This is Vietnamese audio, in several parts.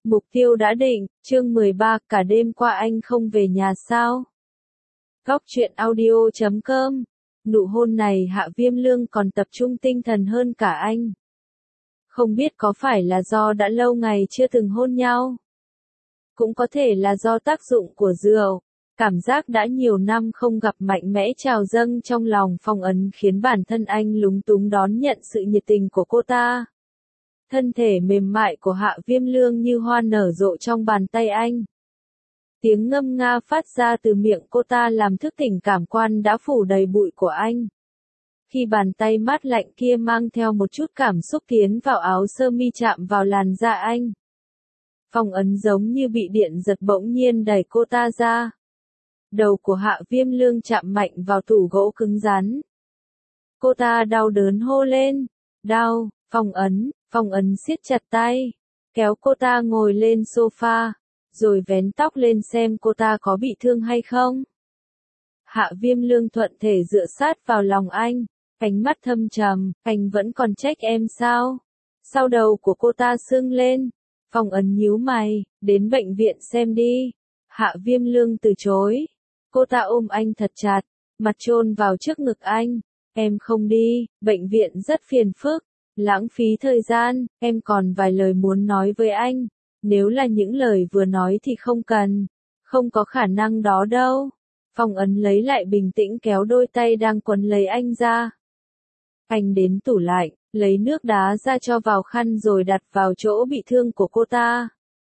Mục tiêu đã định, chương 13, cả đêm qua anh không về nhà sao? Góc truyện audio.com. Nụ hôn này Hạ Viêm Lương còn tập trung tinh thần hơn cả anh. Không biết có phải là do đã lâu ngày chưa từng hôn nhau? Cũng có thể là do tác dụng của rượu. Cảm giác đã nhiều năm không gặp mạnh mẽ trào dâng trong lòng Phong Ấn khiến bản thân anh lúng túng đón nhận sự nhiệt tình của cô ta. Thân thể mềm mại của Hạ Viêm Lương như hoa nở rộ trong bàn tay anh. Tiếng ngâm nga phát ra từ miệng cô ta làm thức tỉnh cảm quan đã phủ đầy bụi của anh. Khi bàn tay mát lạnh kia mang theo một chút cảm xúc tiến vào áo sơ mi chạm vào làn da anh. Phong Ấn giống như bị điện giật bỗng nhiên đẩy cô ta ra. Đầu của Hạ Viêm Lương chạm mạnh vào tủ gỗ cứng rắn. Cô ta đau đớn hô lên. Đau, Phong Ấn siết chặt tay. Kéo cô ta ngồi lên sofa. Rồi vén tóc lên xem cô ta có bị thương hay không. Hạ Viêm Lương thuận thể dựa sát vào lòng anh. Ánh mắt thâm trầm, anh vẫn còn trách em sao? Sau đầu của cô ta sưng lên. Phong Ấn nhíu mày, đến bệnh viện xem đi. Hạ Viêm Lương từ chối. Cô ta ôm anh thật chặt, mặt chôn vào trước ngực anh. Em không đi, bệnh viện rất phiền phức, lãng phí thời gian, em còn vài lời muốn nói với anh. Nếu là những lời vừa nói thì không cần, không có khả năng đó đâu. Phong Ấn lấy lại bình tĩnh kéo đôi tay đang quấn lấy anh ra. Anh đến tủ lạnh, lấy nước đá ra cho vào khăn rồi đặt vào chỗ bị thương của cô ta.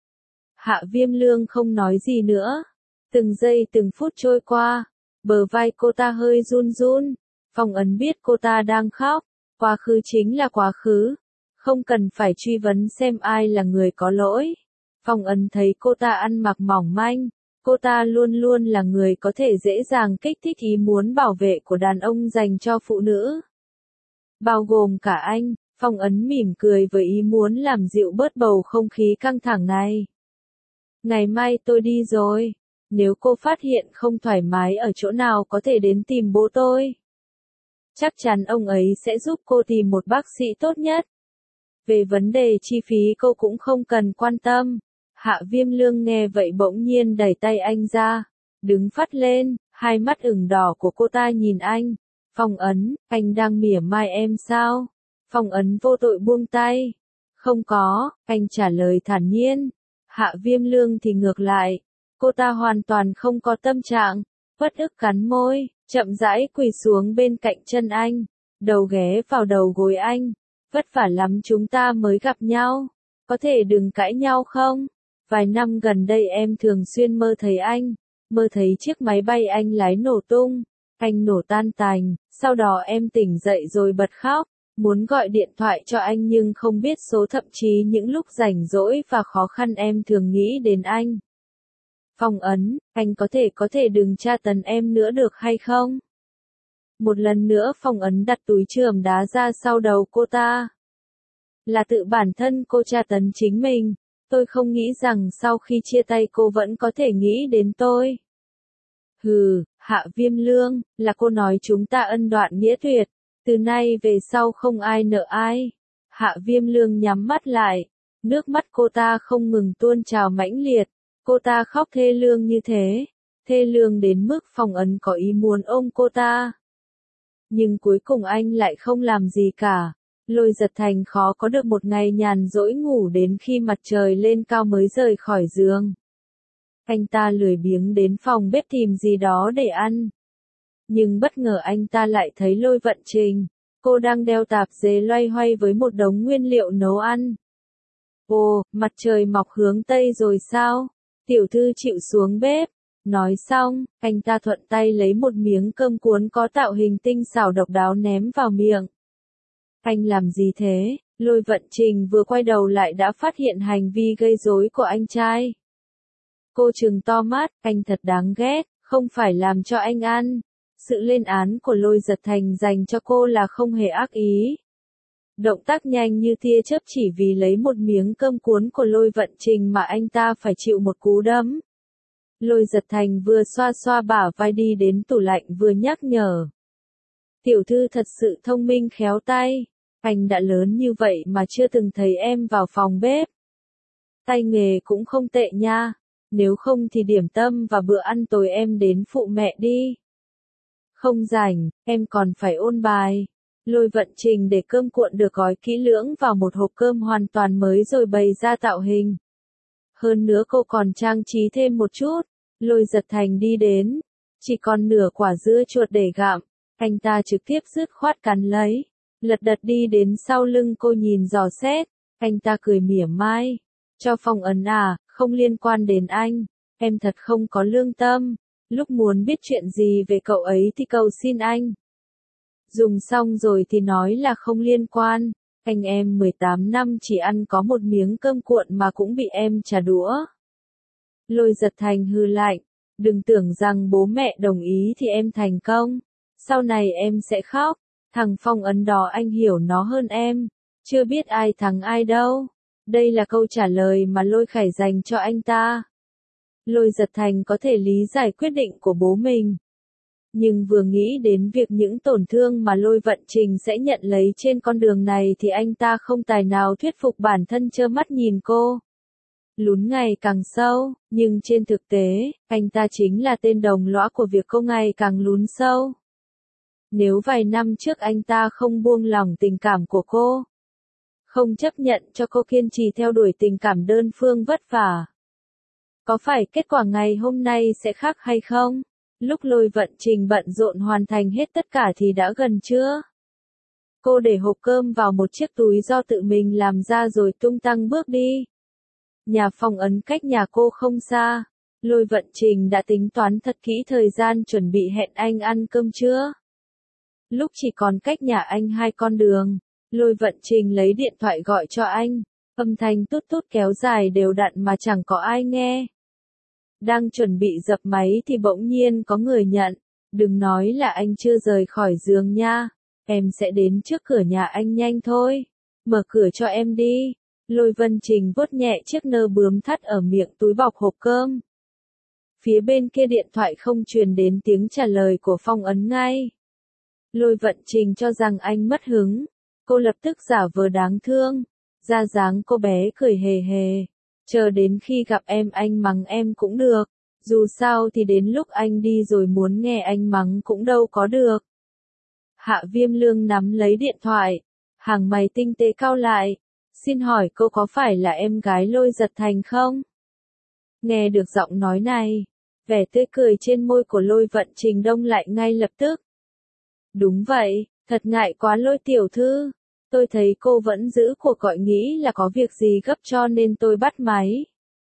Hạ Viêm Lương không nói gì nữa. Từng giây từng phút trôi qua, bờ vai cô ta hơi run run. Phong Ấn biết cô ta đang khóc, quá khứ chính là quá khứ, không cần phải truy vấn xem ai là người có lỗi. Phong Ấn thấy cô ta ăn mặc mỏng manh, cô ta luôn luôn là người có thể dễ dàng kích thích ý muốn bảo vệ của đàn ông dành cho phụ nữ. Bao gồm cả anh, Phong Ấn mỉm cười với ý muốn làm dịu bớt bầu không khí căng thẳng này. Ngày mai tôi đi rồi. Nếu cô phát hiện không thoải mái ở chỗ nào có thể đến tìm bố tôi. Chắc chắn ông ấy sẽ giúp cô tìm một bác sĩ tốt nhất. Về vấn đề chi phí cô cũng không cần quan tâm. Hạ Viêm Lương nghe vậy bỗng nhiên đẩy tay anh ra. Đứng phắt lên, hai mắt ửng đỏ của cô ta nhìn anh. Phong Ấn, anh đang mỉa mai em sao? Phong Ấn vô tội buông tay. Không có, anh trả lời thản nhiên. Hạ Viêm Lương thì ngược lại. Cô ta hoàn toàn không có tâm trạng, uất ức cắn môi, chậm rãi quỳ xuống bên cạnh chân anh, đầu ghé vào đầu gối anh. Vất vả lắm chúng ta mới gặp nhau, có thể đừng cãi nhau không? Vài năm gần đây em thường xuyên mơ thấy anh, mơ thấy chiếc máy bay anh lái nổ tung, anh nổ tan tành, sau đó em tỉnh dậy rồi bật khóc, muốn gọi điện thoại cho anh nhưng không biết số, thậm chí những lúc rảnh rỗi và khó khăn em thường nghĩ đến anh. Phong Ấn, anh có thể đừng tra tấn em nữa được hay không? Một lần nữa Phong Ấn đặt túi chườm đá ra sau đầu cô ta. Là tự bản thân cô tra tấn chính mình, tôi không nghĩ rằng sau khi chia tay cô vẫn có thể nghĩ đến tôi. Hừ, Hạ Viêm Lương, là cô nói chúng ta ân đoạn nghĩa tuyệt, từ nay về sau không ai nợ ai. Hạ Viêm Lương nhắm mắt lại, nước mắt cô ta không ngừng tuôn trào mãnh liệt. Cô ta khóc thê lương như thế, thê lương đến mức Phong Ấn có ý muốn ôm cô ta. Nhưng cuối cùng anh lại không làm gì cả. Lôi Giật Thành khó có được một ngày nhàn rỗi ngủ đến khi mặt trời lên cao mới rời khỏi giường. Anh ta lười biếng đến phòng bếp tìm gì đó để ăn. Nhưng bất ngờ anh ta lại thấy Lôi Vận Trình. Cô đang đeo tạp dề loay hoay với một đống nguyên liệu nấu ăn. Ồ, mặt trời mọc hướng Tây rồi sao? Tiểu thư chịu xuống bếp. Nói xong, anh ta thuận tay lấy một miếng cơm cuốn có tạo hình tinh xảo độc đáo ném vào miệng. Anh làm gì thế? Lôi Vận Trình vừa quay đầu lại đã phát hiện hành vi gây rối của anh trai. Cô trừng to mắt, anh thật đáng ghét, không phải làm cho anh ăn. Sự lên án của Lôi Giật Thành dành cho cô là không hề ác ý. Động tác nhanh như tia chớp chỉ vì lấy một miếng cơm cuốn của Lôi Vận Trình mà anh ta phải chịu một cú đấm. Lôi Giật Thành vừa xoa xoa bả vai đi đến tủ lạnh vừa nhắc nhở. Tiểu thư thật sự thông minh khéo tay, anh đã lớn như vậy mà chưa từng thấy em vào phòng bếp. tay nghề cũng không tệ nha. Nếu không thì điểm tâm và bữa ăn tối em đến phụ mẹ đi. Không rảnh, em còn phải ôn bài. Lôi Vận Trình để cơm cuộn được gói kỹ lưỡng vào một hộp cơm hoàn toàn mới rồi bày ra tạo hình. Hơn nữa cô còn trang trí thêm một chút. Lôi Giật Thành đi đến. Chỉ còn nửa quả dưa chuột để gặm. Anh ta trực tiếp dứt khoát cắn lấy. Lật đật đi đến sau lưng cô nhìn dò xét. Anh ta cười mỉa mai. Cho Phong Ấn à, không liên quan đến anh. Em thật không có lương tâm. Lúc muốn biết chuyện gì về cậu ấy thì cầu xin anh. Dùng xong rồi thì nói là không liên quan. Anh em 18 năm chỉ ăn có một miếng cơm cuộn mà cũng bị em trả đũa. Lôi Giật Thành hừ lạnh. Đừng tưởng rằng bố mẹ đồng ý thì em thành công. Sau này em sẽ khóc. Thằng Phong Ấn đó anh hiểu nó hơn em. Chưa biết ai thắng ai đâu. Đây là câu trả lời mà Lôi Khải dành cho anh ta. Lôi Giật Thành có thể lý giải quyết định của bố mình. Nhưng vừa nghĩ đến việc những tổn thương mà Lôi Vận Trình sẽ nhận lấy trên con đường này thì anh ta không tài nào thuyết phục bản thân trơ mắt nhìn cô. Lún ngày càng sâu, nhưng trên thực tế, anh ta chính là tên đồng lõa của việc cô ngày càng lún sâu. Nếu vài năm trước anh ta không buông lỏng tình cảm của cô, không chấp nhận cho cô kiên trì theo đuổi tình cảm đơn phương vất vả, có phải kết quả ngày hôm nay sẽ khác hay không? Lúc Lôi Vận Trình bận rộn hoàn thành hết tất cả thì đã gần trưa. Cô để hộp cơm vào một chiếc túi do tự mình làm ra rồi tung tăng bước đi. Nhà Phong Ấn cách nhà cô không xa. Lôi Vận Trình đã tính toán thật kỹ thời gian chuẩn bị hẹn anh ăn cơm trưa. Lúc chỉ còn cách nhà anh 2 con đường, Lôi Vận Trình lấy điện thoại gọi cho anh. Âm thanh tút tút kéo dài đều đặn mà chẳng có ai nghe. Đang chuẩn bị dập máy thì bỗng nhiên có người nhận. Đừng nói là anh chưa rời khỏi giường nha. Em sẽ đến trước cửa nhà anh nhanh thôi. Mở cửa cho em đi. Lôi Vận Trình vuốt nhẹ chiếc nơ bướm thắt ở miệng túi bọc hộp cơm. Phía bên kia điện thoại không truyền đến tiếng trả lời của Phong Ấn ngay. Lôi Vận Trình cho rằng anh mất hứng. Cô lập tức giả vờ đáng thương. Ra dáng cô bé cười hề hề. Chờ đến khi gặp em anh mắng em cũng được. Dù sao thì đến lúc anh đi rồi muốn nghe anh mắng cũng đâu có được. Hạ Viêm Lương nắm lấy điện thoại. Hàng mày tinh tế cau lại. Xin hỏi cô có phải là em gái Lôi Giật Thành không? Nghe được giọng nói này, vẻ tươi cười trên môi của Lôi Vận Trình đông lại ngay lập tức. Đúng vậy, thật ngại quá Lôi tiểu thư. Tôi thấy cô vẫn giữ cuộc gọi nghĩ là có việc gì gấp cho nên tôi bắt máy.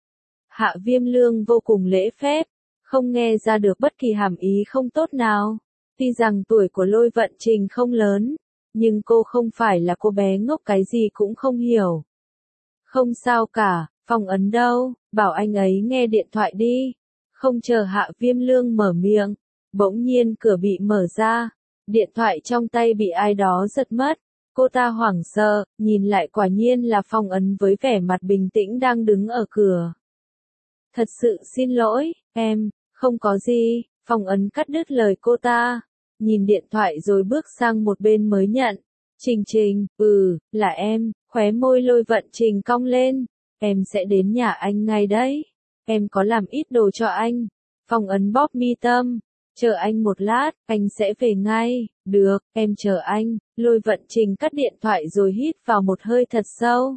Hạ Viêm Lương vô cùng lễ phép, không nghe ra được bất kỳ hàm ý không tốt nào. Tuy rằng tuổi của Lôi Vận Trình không lớn, nhưng cô không phải là cô bé ngốc cái gì cũng không hiểu. Không sao cả, Phong Ấn đâu, bảo anh ấy nghe điện thoại đi. Không chờ Hạ Viêm Lương mở miệng, bỗng nhiên cửa bị mở ra, điện thoại trong tay bị ai đó giật mất. Cô ta hoảng sợ, nhìn lại quả nhiên là Phong Ấn với vẻ mặt bình tĩnh đang đứng ở cửa. Thật sự xin lỗi, em, không có gì, Phong Ấn cắt đứt lời cô ta. Nhìn điện thoại rồi bước sang một bên mới nhận. Trình Trình, là em, khóe môi Lôi Vận Trình cong lên. Em sẽ đến nhà anh ngay đấy. Em có làm ít đồ cho anh. Phong Ấn bóp mi tâm. Chờ anh một lát, anh sẽ về ngay. Được, em chờ anh. Lôi Vận Trình cắt điện thoại rồi hít vào một hơi thật sâu.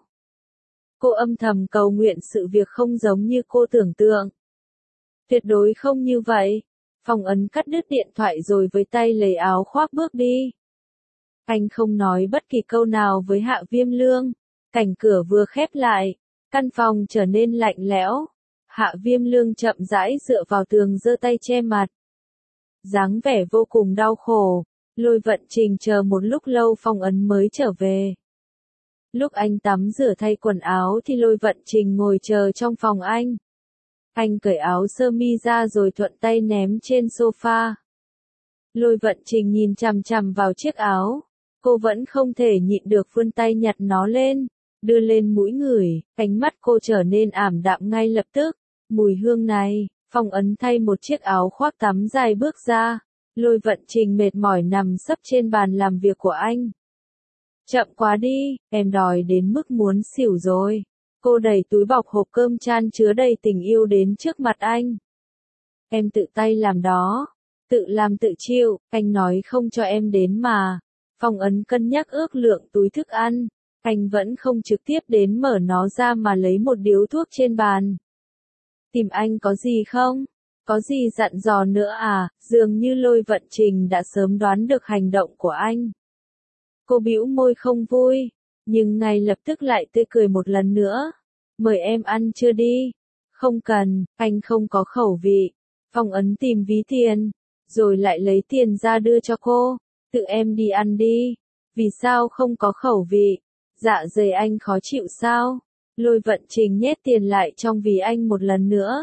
Cô âm thầm cầu nguyện sự việc không giống như cô tưởng tượng. Tuyệt đối không như vậy. Phong Ấn cắt đứt điện thoại rồi với tay lấy áo khoác bước đi. Anh không nói bất kỳ câu nào với Hạ Viêm Lương. Cảnh cửa vừa khép lại, căn phòng trở nên lạnh lẽo. Hạ Viêm Lương chậm rãi dựa vào tường giơ tay che mặt. Dáng vẻ vô cùng đau khổ. Lôi Vận Trình chờ một lúc lâu Phong Ấn mới trở về. Lúc anh tắm rửa thay quần áo thì Lôi Vận Trình ngồi chờ trong phòng anh. Anh cởi áo sơ mi ra rồi thuận tay ném trên sofa. Lôi Vận Trình nhìn chằm chằm vào chiếc áo. Cô vẫn không thể nhịn được vươn tay nhặt nó lên, đưa lên mũi ngửi, ánh mắt cô trở nên ảm đạm ngay lập tức. Mùi hương này, Phong Ấn thay một chiếc áo khoác tắm dài bước ra. Lôi Vận Trình mệt mỏi nằm sấp trên bàn làm việc của anh. Chậm quá đi, em đòi đến mức muốn xỉu rồi. Cô đẩy túi bọc hộp cơm chan chứa đầy tình yêu đến trước mặt anh. Em tự tay làm đó. Tự làm tự chịu, anh nói không cho em đến mà. Phong Ấn cân nhắc ước lượng túi thức ăn. Anh vẫn không trực tiếp đến mở nó ra mà lấy một điếu thuốc trên bàn. Tìm anh có gì không? Có gì dặn dò nữa à? Dường như Lôi Vận Trình đã sớm đoán được hành động của anh. Cô bĩu môi không vui, nhưng ngay lập tức lại tươi cười một lần nữa. Mời em ăn chưa đi? Không cần, anh không có khẩu vị. Phong Ấn tìm ví tiền, rồi lại lấy tiền ra đưa cho cô. Tự em đi ăn đi. Vì sao không có khẩu vị? Dạ dày anh khó chịu sao? Lôi Vận Trình nhét tiền lại trong ví anh một lần nữa.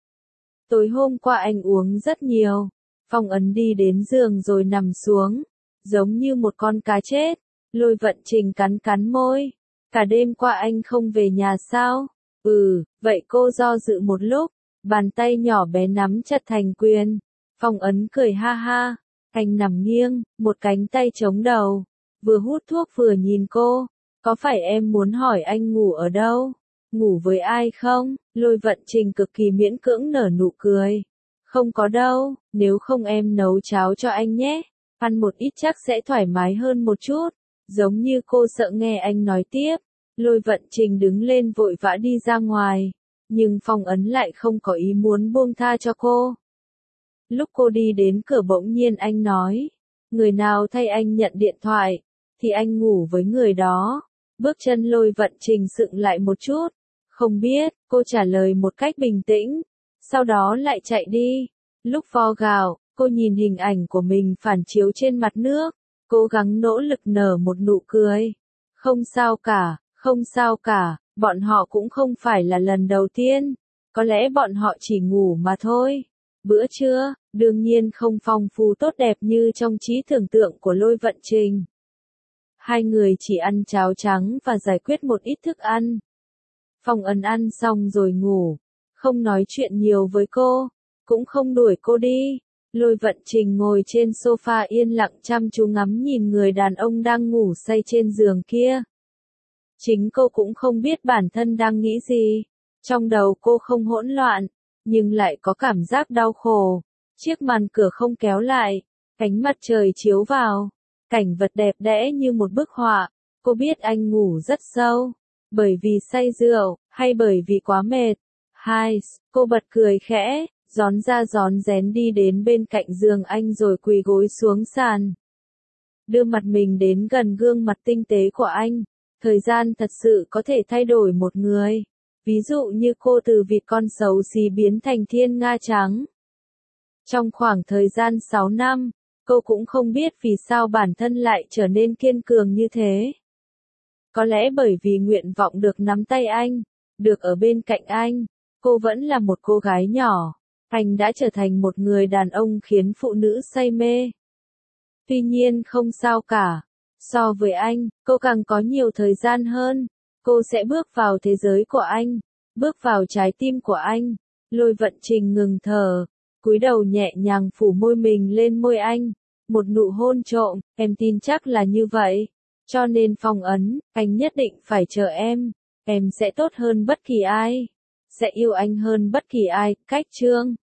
Tối hôm qua anh uống rất nhiều. Phong Ấn đi đến giường rồi nằm xuống, giống như một con cá chết. Lôi Vận Trình cắn cắn môi. Cả đêm qua anh không về nhà sao? Vậy cô do dự một lúc, bàn tay nhỏ bé nắm chặt thành quyền. Phong Ấn cười ha ha. Anh nằm nghiêng, một cánh tay chống đầu, vừa hút thuốc vừa nhìn cô. Có phải em muốn hỏi anh ngủ ở đâu? Ngủ với ai không? Lôi Vận Trình cực kỳ miễn cưỡng nở nụ cười. Không có đâu, nếu không em nấu cháo cho anh nhé. Ăn một ít chắc sẽ thoải mái hơn một chút. Giống như cô sợ nghe anh nói tiếp. Lôi Vận Trình đứng lên vội vã đi ra ngoài. Nhưng Phong Ấn lại không có ý muốn buông tha cho cô. Lúc cô đi đến cửa bỗng nhiên anh nói. Người nào thay anh nhận điện thoại, thì anh ngủ với người đó. Bước chân Lôi Vận Trình sững lại một chút. Không biết, cô trả lời một cách bình tĩnh. Sau đó lại chạy đi. Lúc vo gạo, cô nhìn hình ảnh của mình phản chiếu trên mặt nước. Cố gắng nỗ lực nở một nụ cười. Không sao cả, không sao cả, bọn họ cũng không phải là lần đầu tiên. Có lẽ bọn họ chỉ ngủ mà thôi. Bữa trưa, đương nhiên không phong phú tốt đẹp như trong trí tưởng tượng của Lôi Vận Trình. Hai người chỉ ăn cháo trắng và giải quyết một ít thức ăn. Phong Ấn ăn xong rồi ngủ, không nói chuyện nhiều với cô, cũng không đuổi cô đi. Lôi Vận Trình ngồi trên sofa yên lặng chăm chú ngắm nhìn người đàn ông đang ngủ say trên giường kia. Chính cô cũng không biết bản thân đang nghĩ gì. Trong đầu cô không hỗn loạn, nhưng lại có cảm giác đau khổ. Chiếc màn cửa không kéo lại, ánh mặt trời chiếu vào, cảnh vật đẹp đẽ như một bức họa. Cô biết anh ngủ rất sâu, bởi vì say rượu, hay bởi vì quá mệt. Cô bật cười khẽ, rón ra rón rén đi đến bên cạnh giường anh rồi quỳ gối xuống sàn. Đưa mặt mình đến gần gương mặt tinh tế của anh. Thời gian thật sự có thể thay đổi một người. Ví dụ như cô từ vịt con xấu xí biến thành thiên nga trắng. Trong khoảng thời gian 6 năm, cô cũng không biết vì sao bản thân lại trở nên kiên cường như thế. Có lẽ bởi vì nguyện vọng được nắm tay anh, được ở bên cạnh anh. Cô vẫn là một cô gái nhỏ. Anh đã trở thành một người đàn ông khiến phụ nữ say mê. Tuy nhiên không sao cả. So với anh, cô càng có nhiều thời gian hơn. Cô sẽ bước vào thế giới của anh, bước vào trái tim của anh. Lôi Vận Trình ngừng thở, cúi đầu nhẹ nhàng phủ môi mình lên môi anh. Một nụ hôn trộm, em tin chắc là như vậy. Cho nên Phong Ấn, anh nhất định phải chờ em sẽ tốt hơn bất kỳ ai. Sẽ yêu anh hơn bất kỳ ai. Cách chương